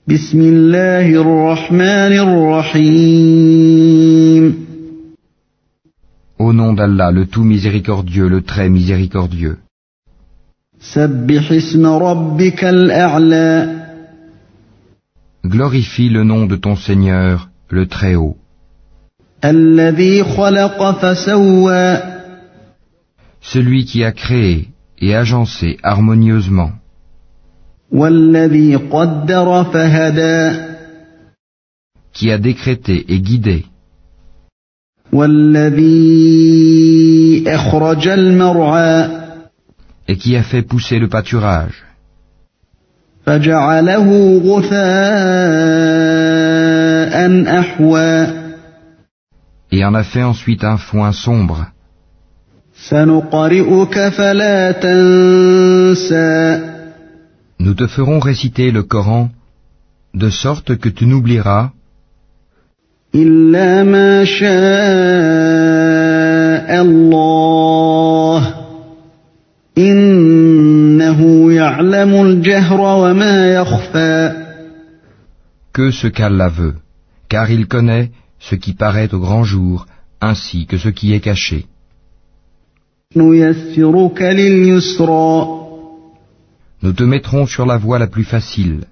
بسم الله الرحمن الرحيم Au nom d'Allah, le tout miséricordieux, le très miséricordieux. سبح اسم ربك الأعلى Glorifie le nom de ton Seigneur, le Très-Haut. الذي خلق فسوى Celui qui a créé et agencé harmonieusement. والذي قدر فهدى Qui a décrété et guidé. والذي أخرج المرعى Et qui a fait pousser le pâturage. فجعله غثاء أحوى Et en a fait ensuite un foin sombre. سنقرئك فلا تنسى Nous te ferons réciter le Coran, de sorte que tu n'oublieras, إلا ما شاء الله إنه يعلم الجهر وما يخفى que ce qu'Allah veut, car il connaît ce qui paraît au grand jour, ainsi que ce qui est caché. نيسرك لليسرى Nous te mettrons sur la voie la plus facile.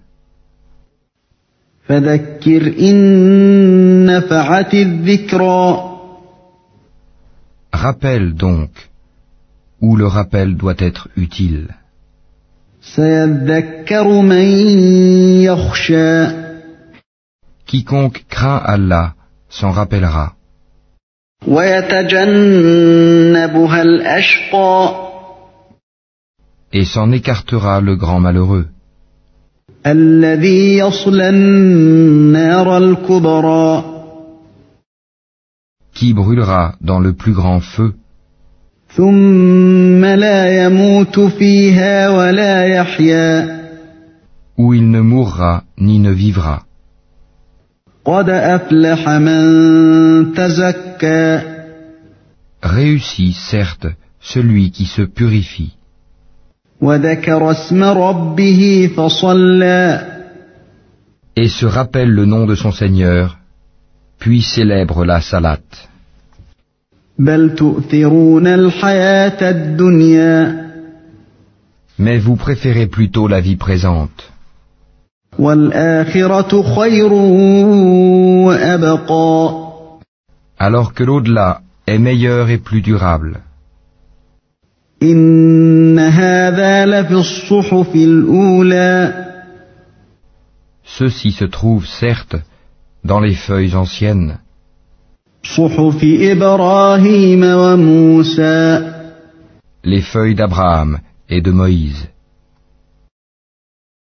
فذكر إن نفعت الذكرى Rappelle donc, où le rappel doit être utile. سيذكر من يخشى Quiconque craint Allah s'en rappellera. ويتجنبها الأشقى Et s'en écartera le grand malheureux, الذي يصلى النار الكبرى qui brûlera dans le plus grand feu, ثم لا يموت فيها ولا يحيا où il ne mourra ni ne vivra. قد أفلح من تزكى Réussit, certes, celui qui se purifie, وذكر اسم ربه فصلى et se rappelle le nom de son Seigneur, puis célèbre la salate. بل تؤثرون الحياة الدنيا Mais vous préférez plutôt la vie présente, والآخرة خير وأبقى alors que l'au-delà est meilleur et plus durable. إن هذا لفي الصحف الأولى Ceci se trouve, certes, dans les feuilles anciennes, صحف إبراهيم وموسى les feuilles d'Abraham et de Moïse.